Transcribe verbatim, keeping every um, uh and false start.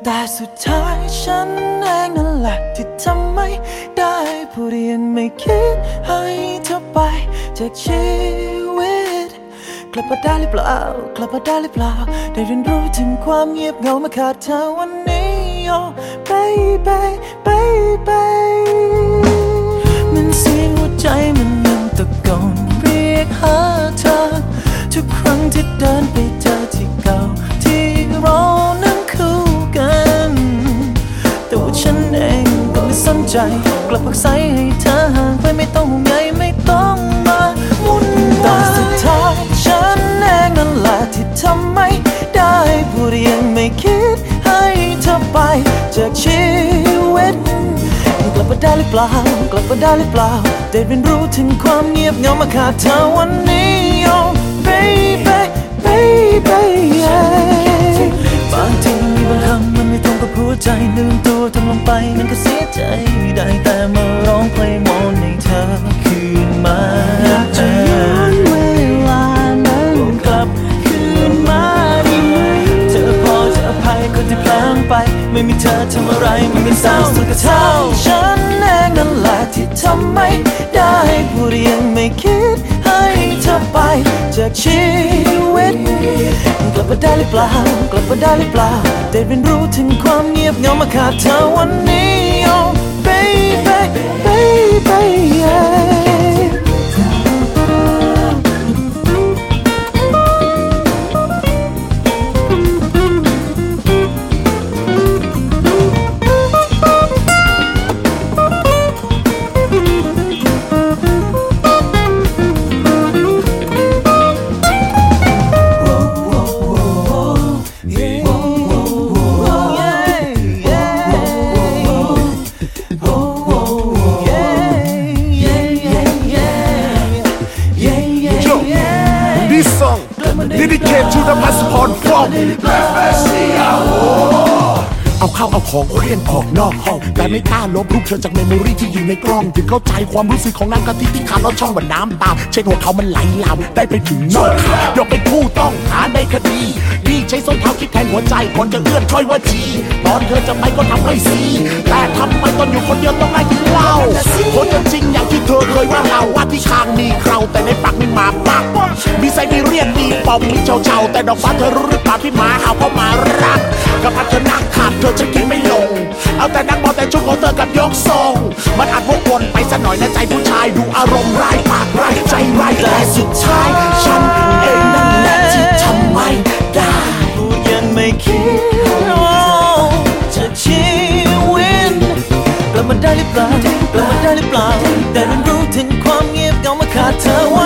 แต่สุดท้ายฉันเองนั่นแหละที่ทำไม่ได้พูดยังไม่คิดให้เธอไปจากชีวิตกลับมาได้หรือเปล่ากลับมาได้หรือเปล่าได้เรียนรู้ถึงความเงียบเหงามาขาดเธอวันนี้ oh baby baby มันเสียงหัวใจมันยังตะโกนเรียกหาเธอทุกครั้งที่เดินไปเจอที่เก่าที่เรานั้นคู่กันแต่ว่าฉันเองก็ไม่สนใจกลับพักใสให้เธอห่างไปไม่ต้องห่วงใยไม่ต้องมาวุ่นวายแต่สุดท้ายฉันเองนั่นแหละที่ทำไม่ได้พูดยังไม่คิดให้เธอไปจากชีวิตกลับมาได้หรือเปล่ากลับมาได้หรือเปล่าได้เรียนรู้ถึงความเงียบเหงามาขาดเธอวันนี้ oh baby baby yeah บางทีบางคำมันไม่ตรงกับหัวใจลืมตัวทำลงไปมันก็เสียใจได้แต่มาร้องเพลงวอนให้เธอคืนมาอยากจะย้อนเวลานั้นกลับคืนมาได้ไหมเธอพอจะอภัยคนที่พลาดไปไม่มีเธอทำอะไรมันก็เศร้าสุดเท่าฉันเองนั่นแหละที่ทำไม่ได้พูดยังไม่คิดให้เธอไปจากชีวิตกลับมาได้หรือเปล่ากลับมาได้หรือเปล่าได้เรียนรู้ถึงความเงียบเหงามาขาดเธอวันนี้ oh baby baby yeah Dedicate to the passport from เอาเข้าเอาของเคลื่อนออกนอกห้องแต่ไม่กล้าลบรูปเธอจากเมมโมรีที่อยู่ในกล้องถึงเข้าใจความรู้สึกของน้ำกะทิที่ขาดแล้วช่องว่าน้ำตาเช็ดหัวเขามันไหลลามได้ไปถึงนอกขายกเป็นผู้ต้องหาในคดีที่ใช้ส้นเท้าคิดแทนหัวใจก่อนจะเอื้อนถ้อยว่าจีตอนเธอจะไปก็ทำให้ซีแต่ทำไมตอนอยู่คนเดียวต้องไล่กินเหล้าคนจะจริงอย่างที่เธอเคยว่าเราว่าที่คางมีเคราแต่ในปากมีหมาปักมีไซบีเรียนมีปอมมีเจ้าเจ้าแต่ดอกฟ้าเธอรู้หรือเปล่าที่หมาเห่าเพราะหมารักกับพัฒนาขาดเธอจะกินไม่ลงเอาแต่นั่งมองแต่ชุดของเธอกับยกทรงมันอาจวกวนไปสักหน่อยนะใจผู้ชายดูอารมณ์ร้ายปากร้ายใจร้ายแต่สุดท้ายฉันเองนั่นแหละที่ทำไม่ได้พูดยังไม่คิดจะชีวิตกลับมาได้หรือเปล่ากลับมาได้หรือเปล่าแต่เรียนรู้ถึงความเงียบเหงามาขาดเธอ